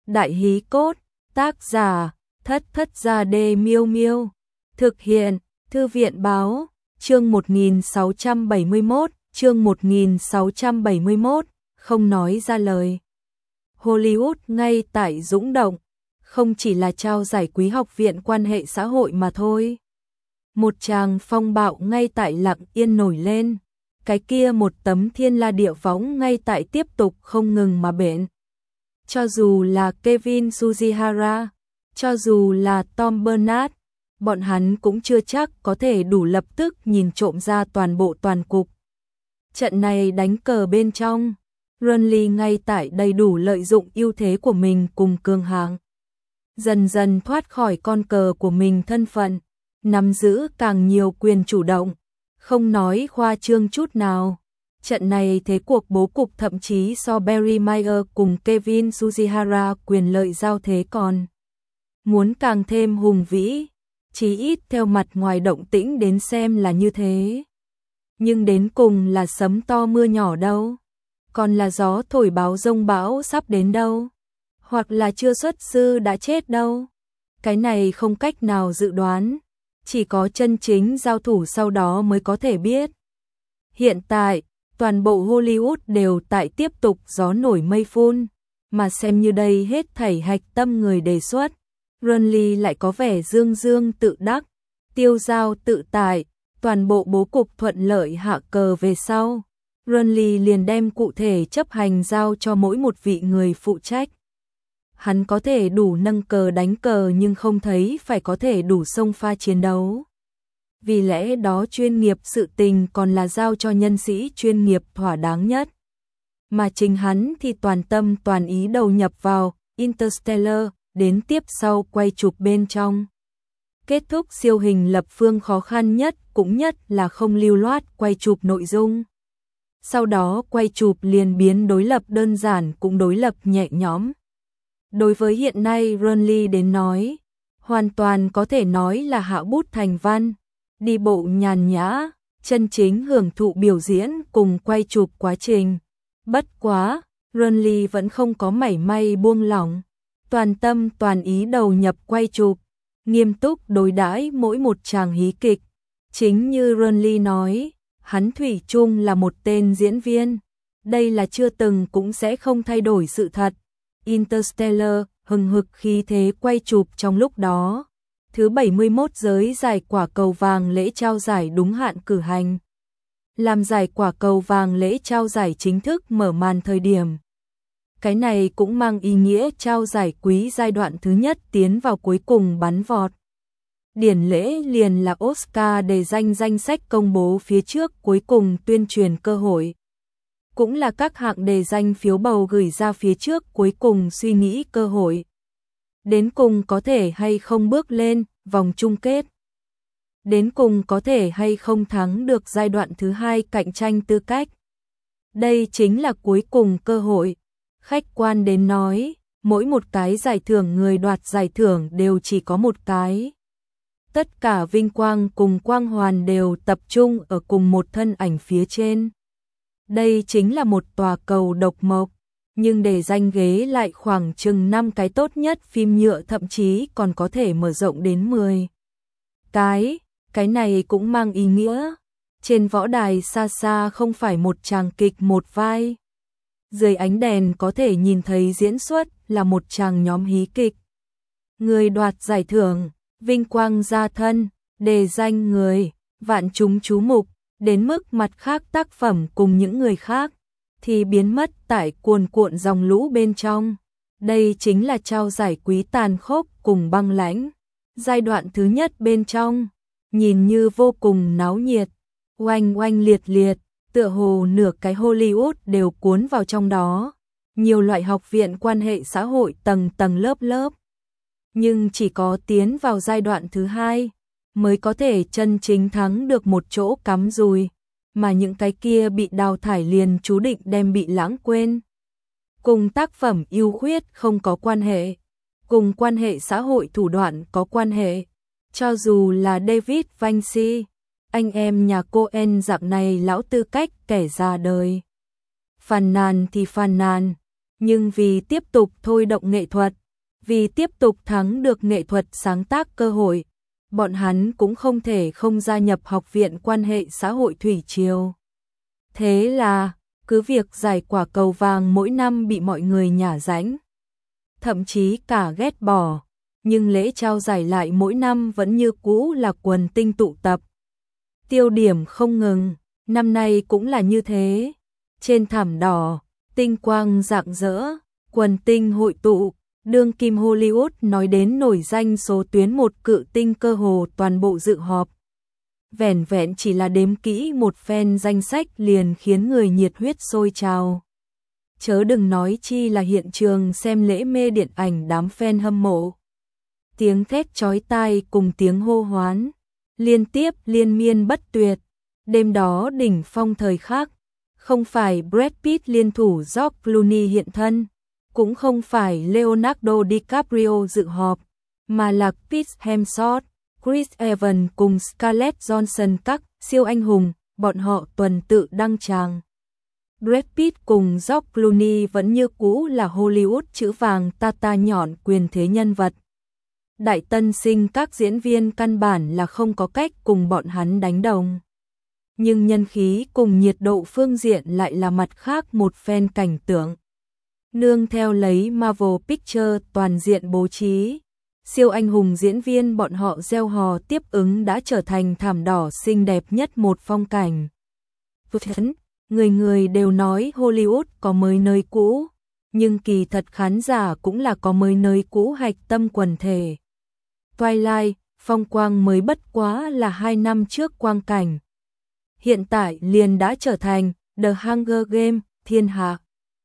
Đại hí cốt, tác giả, Thất Thất Gia Đê Miêu Miêu. Thực hiện, Thư viện báo, chương 1671, chương 1671, không nói ra lời. Hollywood ngay tại Dũng Động, không chỉ là trao giải quý học viện quan hệ xã hội mà thôi. Một tràng phong bạo ngay tại Lặng Yên nổi lên, cái kia một tấm thiên la địa võng ngay tại tiếp tục không ngừng mà bện. Cho dù là Kevin Sujihara, cho dù là Tom Bernard, bọn hắn cũng chưa chắc có thể đủ lập tức nhìn trộm ra toàn bộ toàn cục. Trận này đánh cờ bên trong, Renly ngay tại đầy đủ lợi dụng ưu thế của mình cùng cường hạng. Dần dần thoát khỏi con cờ của mình thân phận, nắm giữ càng nhiều quyền chủ động, không nói khoa trương chút nào. Trận này thế cuộc bố cục thậm chí so Barry Meyer cùng Kevin Sujihara quyền lợi giao thế còn muốn càng thêm hùng vĩ, chí ít theo mặt ngoài động tĩnh đến xem là như thế. Nhưng đến cùng là sấm to mưa nhỏ đâu, còn là gió thổi báo rông bão sắp đến đâu, hoặc là chưa xuất sư đã chết đâu. Cái này không cách nào dự đoán, chỉ có chân chính giao thủ sau đó mới có thể biết. Hiện tại, toàn bộ Hollywood đều tại tiếp tục gió nổi mây phun, mà xem như đây hết thảy hạch tâm người đề xuất. Renly lại có vẻ dương dương tự đắc, tiêu dao tự tại, toàn bộ bố cục thuận lợi hạ cờ về sau. Renly liền đem cụ thể chấp hành giao cho mỗi một vị người phụ trách. Hắn có thể đủ nâng cờ đánh cờ nhưng không thấy phải có thể đủ xông pha chiến đấu. Vì lẽ đó chuyên nghiệp sự tình còn là giao cho nhân sĩ chuyên nghiệp thỏa đáng nhất. Mà chính hắn thì toàn tâm toàn ý đầu nhập vào Interstellar, đến tiếp sau quay chụp bên trong. Kết thúc siêu hình lập phương khó khăn nhất cũng nhất là không lưu loát quay chụp nội dung. Sau đó quay chụp liền biến đối lập đơn giản cũng đối lập nhẹ nhõm. Đối với hiện nay Renly đến nói, hoàn toàn có thể nói là hạ bút thành văn, đi bộ nhàn nhã, chân chính hưởng thụ biểu diễn cùng quay chụp quá trình. Bất quá, Renly vẫn không có mảy may buông lỏng, toàn tâm toàn ý đầu nhập quay chụp, nghiêm túc đối đãi mỗi một tràng hí kịch. Chính như Renly nói, hắn thủy chung là một tên diễn viên, đây là chưa từng cũng sẽ không thay đổi sự thật. Interstellar, hừng hực khí thế quay chụp trong lúc đó. Thứ 71 giới giải quả cầu vàng lễ trao giải đúng hạn cử hành. Làm giải quả cầu vàng lễ trao giải chính thức mở màn thời điểm. Cái này cũng mang ý nghĩa trao giải quý giai đoạn thứ nhất tiến vào cuối cùng bắn vọt. Điển lễ liền là Oscar đề danh sách công bố phía trước cuối cùng tuyên truyền cơ hội. Cũng là các hạng đề danh phiếu bầu gửi ra phía trước cuối cùng suy nghĩ cơ hội. Đến cùng có thể hay không bước lên vòng chung kết. Đến cùng có thể hay không thắng được giai đoạn thứ hai cạnh tranh tư cách. Đây chính là cuối cùng cơ hội. Khách quan đến nói, mỗi một cái giải thưởng người đoạt giải thưởng đều chỉ có một cái. Tất cả vinh quang cùng quang hoàn đều tập trung ở cùng một thân ảnh phía trên. Đây chính là một tòa cầu độc mộc, nhưng để danh ghế lại khoảng chừng 5 cái tốt nhất phim nhựa, thậm chí còn có thể mở rộng đến 10 cái này cũng mang ý nghĩa. Trên võ đài xa xa không phải một tràng kịch một vai. Dưới ánh đèn có thể nhìn thấy diễn xuất là một tràng nhóm hí kịch. Người đoạt giải thưởng, vinh quang gia thân, đề danh người, vạn chúng chú mục, đến mức mặt khác tác phẩm cùng những người khác thì biến mất tại cuồn cuộn dòng lũ bên trong. Đây chính là trao giải quý tàn khốc cùng băng lãnh. Giai đoạn thứ nhất bên trong, nhìn như vô cùng náo nhiệt, oanh oanh liệt liệt, tựa hồ nửa cái Hollywood đều cuốn vào trong đó. Nhiều loại học viện quan hệ xã hội tầng tầng lớp lớp. Nhưng chỉ có tiến vào giai đoạn thứ hai mới có thể chân chính thắng được một chỗ cắm dùi, mà những cái kia bị đào thải liền chú định đem bị lãng quên. Cùng tác phẩm ưu khuyết không có quan hệ, cùng quan hệ xã hội thủ đoạn có quan hệ. Cho dù là David Vinci, anh em nhà Coen dạng này lão tư cách kẻ ra đời. Phàn nàn thì phàn nàn, Nhưng vì tiếp tục thôi động nghệ thuật, vì tiếp tục thắng được nghệ thuật sáng tác cơ hội, bọn hắn cũng không thể không gia nhập Học viện Quan hệ xã hội Thủy Triều. Thế là, cứ việc giải quả cầu vàng mỗi năm bị mọi người nhả ránh, thậm chí cả ghét bỏ, nhưng lễ trao giải lại mỗi năm vẫn như cũ là quần tinh tụ tập. Tiêu điểm không ngừng, năm nay cũng là như thế. Trên thảm đỏ, tinh quang rạng rỡ, quần tinh hội tụ, đương kim Hollywood nói đến nổi danh số tuyến một cự tinh cơ hồ toàn bộ dự họp. Vẻn vẹn chỉ là đếm kỹ một phen danh sách liền khiến người nhiệt huyết sôi trào. Chớ đừng nói chi là hiện trường xem lễ mê điện ảnh đám fan hâm mộ. Tiếng thét chói tai cùng tiếng hô hoán, liên tiếp liên miên bất tuyệt. Đêm đó đỉnh phong thời khắc, không phải Brad Pitt liên thủ George Clooney hiện thân, cũng không phải Leonardo DiCaprio dự họp, mà là Chris Hemsworth, Chris Evans cùng Scarlett Johansson các siêu anh hùng, bọn họ tuần tự đăng tràng. Brad Pitt cùng George Clooney vẫn như cũ là Hollywood chữ vàng tata nhọn quyền thế nhân vật. Đại tân sinh các diễn viên căn bản là không có cách cùng bọn hắn đánh đồng. Nhưng nhân khí cùng nhiệt độ phương diện lại là mặt khác một phen cảnh tượng. Nương theo lấy Marvel Pictures toàn diện bố trí, siêu anh hùng diễn viên bọn họ gieo hò tiếp ứng đã trở thành thảm đỏ xinh đẹp nhất một phong cảnh. Người người đều nói Hollywood có mới nơi cũ, nhưng kỳ thật khán giả cũng là có mới nơi cũ hạch tâm quần thể. Twilight, phong quang mới bất quá là 2 năm trước quang cảnh. Hiện tại liền đã trở thành The Hunger Games, thiên hạ.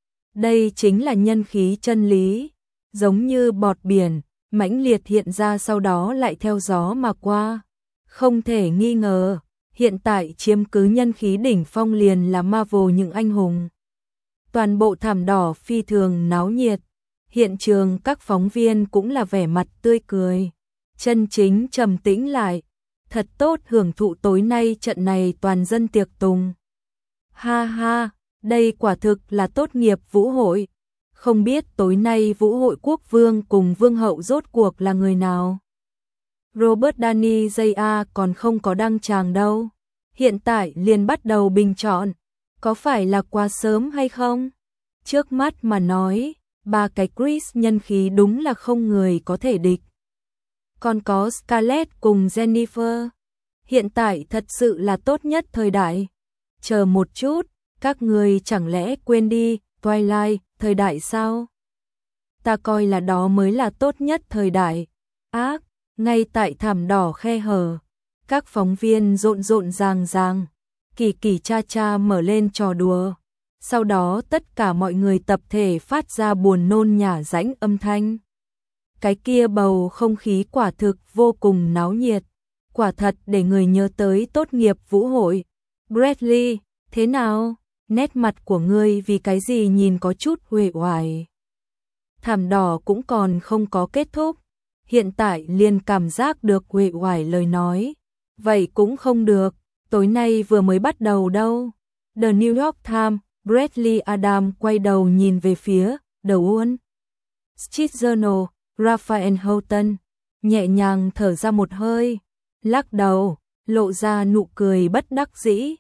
Đây chính là nhân khí chân lý, giống như bọt biển, mãnh liệt hiện ra sau đó lại theo gió mà qua. Không thể nghi ngờ, hiện tại chiếm cứ nhân khí đỉnh phong liền là Marvel những anh hùng. Toàn bộ thảm đỏ phi thường náo nhiệt, hiện trường các phóng viên cũng là vẻ mặt tươi cười, chân chính trầm tĩnh lại. Thật tốt hưởng thụ tối nay trận này toàn dân tiệc tùng. Ha ha, đây quả thực là tốt nghiệp vũ hội. Không biết tối nay vũ hội quốc vương cùng vương hậu rốt cuộc là người nào? Robert Downey Jr. còn không có đăng tràng đâu. Hiện tại liền bắt đầu bình chọn. Có phải là quá sớm hay không? Trước mắt mà nói, ba cái Chris nhân khí đúng là không người có thể địch. Còn có Scarlett cùng Jennifer. Hiện tại thật sự là tốt nhất thời đại. Chờ một chút, các người chẳng lẽ quên đi, Twilight, thời đại sao? Ta coi là đó mới là tốt nhất thời đại. Ác, ngay tại thảm đỏ khe hở, các phóng viên rộn rộn ràng, kỳ kỳ cha cha mở lên trò đùa. Sau đó tất cả mọi người tập thể phát ra buồn nôn nhả rãnh âm thanh. Cái kia bầu không khí quả thực vô cùng náo nhiệt, quả thật để người nhớ tới tốt nghiệp vũ hội. Bradley, thế nào? Nét mặt của ngươi vì cái gì nhìn có chút uể oải. Thảm đỏ cũng còn không có kết thúc, hiện tại liền cảm giác được uể oải lời nói. Vậy cũng không được, tối nay vừa mới bắt đầu đâu. The New York Times, Bradley Adam quay đầu nhìn về phía The Wall Street Journal, Raphael Houghton, nhẹ nhàng thở ra một hơi, lắc đầu, lộ ra nụ cười bất đắc dĩ.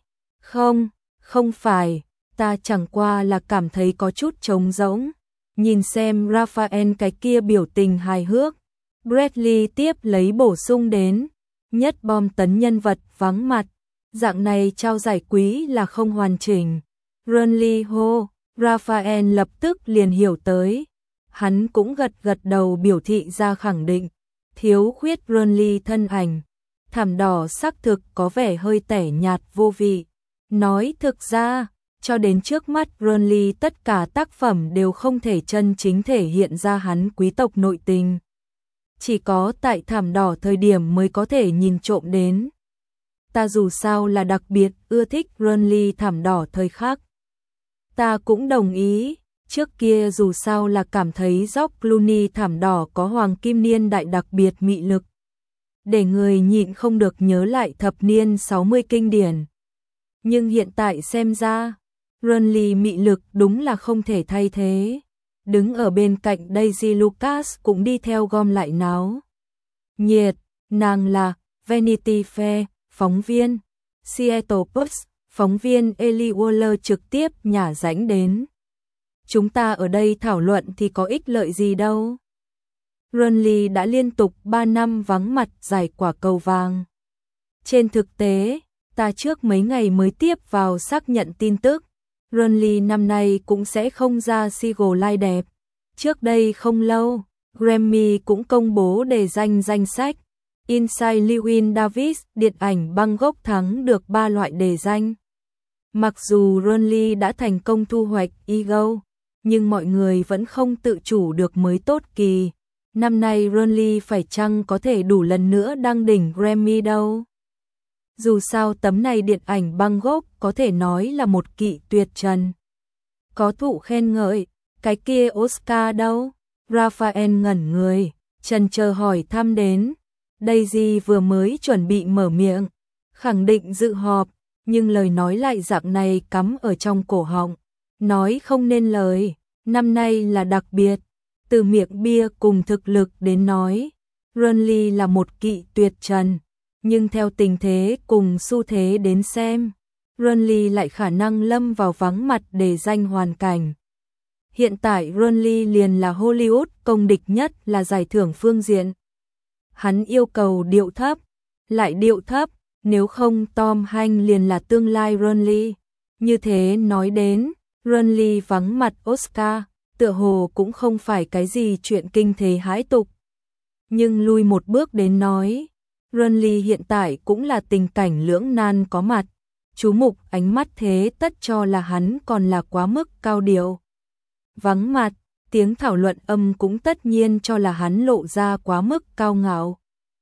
Không phải, ta chẳng qua là cảm thấy có chút trống rỗng. Nhìn xem Raphael cái kia biểu tình hài hước, Bradley tiếp lấy bổ sung đến, nhất bom tấn nhân vật vắng mặt, dạng này trao giải quý là không hoàn chỉnh. Runley hô, Raphael lập tức liền hiểu tới. Hắn cũng gật đầu biểu thị ra khẳng định, thiếu khuyết Runley thân ảnh. Thảm đỏ xác thực có vẻ hơi tẻ nhạt vô vị. Nói thực ra, cho đến trước mắt Runley tất cả tác phẩm đều không thể chân chính thể hiện ra hắn quý tộc nội tình. Chỉ có tại thảm đỏ thời điểm mới có thể nhìn trộm đến. Ta dù sao là đặc biệt ưa thích Runley thảm đỏ thời khắc. Ta cũng đồng ý, trước kia dù sao là cảm thấy George Clooney thảm đỏ có hoàng kim niên đại đặc biệt mị lực. Để người nhịn không được nhớ lại thập niên 60 kinh điển. Nhưng hiện tại xem ra, Runley mị lực đúng là không thể thay thế. đứng ở bên cạnh Daisy Lucas cũng đi theo gom lại náo nhiệt. Nàng là Vanity Fair, phóng viên, Seattle Post, phóng viên Ellie Waller trực tiếp nhả rãnh đến. Chúng ta ở đây thảo luận thì có ích lợi gì đâu. Ronly đã liên tục 3 năm vắng mặt giải quả cầu vàng. Trên thực tế, ta trước mấy ngày mới tiếp vào xác nhận tin tức, Ronly năm nay cũng sẽ không ra single live đẹp. Trước đây không lâu, Grammy cũng công bố đề danh sách. Inside Llewyn Davis, điện ảnh Bangkok thắng được 3 loại đề danh. Mặc dù Ronly đã thành công thu hoạch Ego, nhưng mọi người vẫn không tự chủ được mới tốt kỳ. Năm nay Ronly phải chăng có thể đủ lần nữa đăng đỉnh Grammy đâu. Dù sao tấm này điện ảnh Bangkok có thể nói là một kỵ tuyệt trần. Có thụ khen ngợi, cái kia Oscar đâu? Raphael ngẩn người, chần chờ hỏi thăm đến. Daisy vừa mới chuẩn bị mở miệng, khẳng định dự họp, nhưng lời nói lại dạng này cắm ở trong cổ họng, nói không nên lời. Năm nay là đặc biệt, từ miệng bia cùng thực lực đến nói, Ronly là một kỵ tuyệt trần, nhưng theo tình thế cùng xu thế đến xem, Ronly lại khả năng lâm vào vắng mặt để danh hoàn cảnh. Hiện tại Ronly liền là Hollywood công địch nhất là giải thưởng phương diện. Hắn yêu cầu điệu thấp, lại điệu thấp, nếu không Tom Hanks liền là tương lai Ronly. Như thế nói đến, Ronly vắng mặt Oscar, tựa hồ cũng không phải cái gì chuyện kinh thế hãi tục. Nhưng lui một bước đến nói, Ronly hiện tại cũng là tình cảnh lưỡng nan có mặt. Chú mục ánh mắt thế tất cho là hắn còn là quá mức cao điệu. Vắng mặt, tiếng thảo luận âm cũng tất nhiên cho là hắn lộ ra quá mức cao ngạo.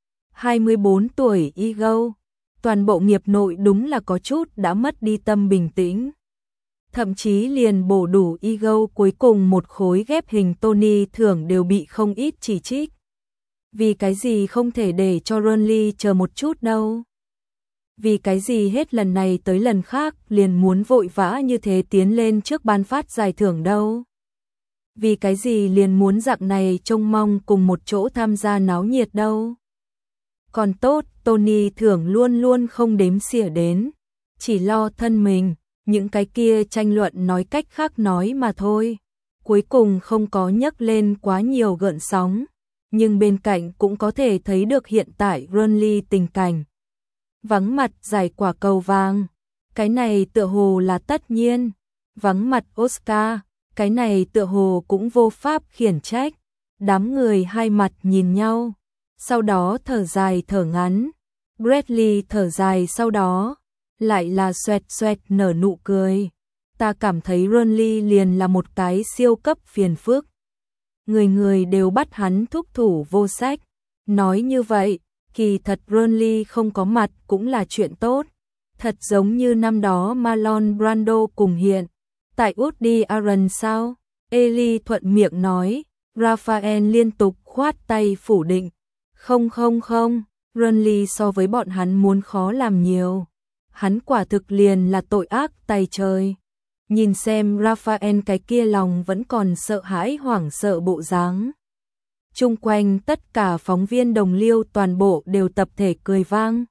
24 tuổi Ego, toàn bộ nghiệp nội đúng là có chút đã mất đi tâm bình tĩnh. Thậm chí liền bổ đủ Ego cuối cùng một khối ghép hình Tony thưởng đều bị không ít chỉ trích. Vì cái gì không thể để cho Ronly chờ một chút đâu? Vì cái gì hết lần này tới lần khác liền muốn vội vã như thế tiến lên trước ban phát giải thưởng đâu? Vì cái gì liền muốn dạng này trông mong cùng một chỗ tham gia náo nhiệt đâu? Còn tốt, Tony thưởng luôn luôn không đếm xỉa đến, chỉ lo thân mình, những cái kia tranh luận nói cách khác nói mà thôi. Cuối cùng không có nhấc lên quá nhiều gợn sóng, nhưng bên cạnh cũng có thể thấy được hiện tại Ronly tình cảnh. Vắng mặt giải quả cầu vàng, cái này tựa hồ là tất nhiên. Vắng mặt Oscar, cái này tựa hồ cũng vô pháp khiển trách. Đám người hai mặt nhìn nhau, sau đó thở dài thở ngắn. Bradley thở dài sau đó, lại là xoẹt xoẹt nở nụ cười. Ta cảm thấy Ronly liền là một cái siêu cấp phiền phức. Người người đều bắt hắn thúc thủ vô sách. Nói như vậy, kỳ thật Ronly không có mặt cũng là chuyện tốt. Thật giống như năm đó Marlon Brando cùng hiện. Tại Woody Allen sao? Ellie thuận miệng nói. Raphael liên tục khoát tay phủ định. Không, Ronly so với bọn hắn muốn khó làm nhiều. Hắn quả thực liền là tội ác tày trời. Nhìn xem Raphael cái kia lòng vẫn còn sợ hãi hoảng sợ bộ dáng. Chung quanh tất cả phóng viên đồng liêu toàn bộ đều tập thể cười vang.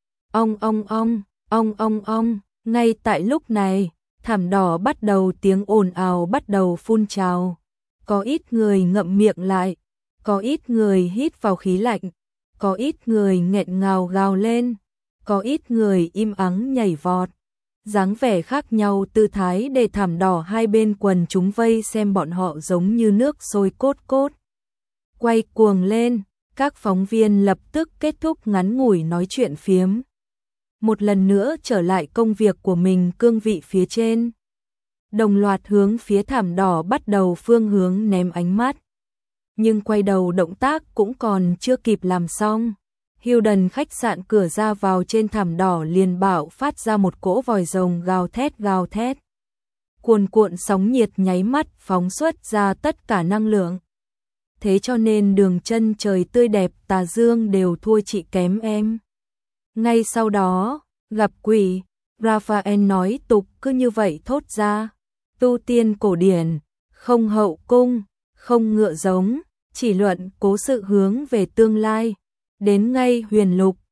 Ong, ngay tại lúc này, thảm đỏ bắt đầu tiếng ồn ào bắt đầu phun trào. Có ít người ngậm miệng lại, có ít người hít vào khí lạnh, có ít người nghẹn ngào gào lên, có ít người im ắng nhảy vọt. Dáng vẻ khác nhau tư thái để thảm đỏ hai bên quần chúng vây xem bọn họ giống như nước sôi cốt cốt. Quay cuồng lên, các phóng viên lập tức kết thúc ngắn ngủi nói chuyện phiếm. Một lần nữa trở lại công việc của mình cương vị phía trên. Đồng loạt hướng phía thảm đỏ bắt đầu phương hướng ném ánh mắt. Nhưng quay đầu động tác cũng còn chưa kịp làm xong. Hilton khách sạn cửa ra vào trên thảm đỏ liền bạo phát ra một cỗ vòi rồng gào thét. Cuồn cuộn sóng nhiệt nháy mắt phóng xuất ra tất cả năng lượng. Thế cho nên đường chân trời tươi đẹp tà dương đều thua chị kém em. Ngay sau đó, gặp quỷ, Raphael nói tục cứ như vậy thốt ra. Tu tiên cổ điển, không hậu cung, không ngựa giống, chỉ luận cố sự hướng về tương lai. Đến ngay Huyền Lục,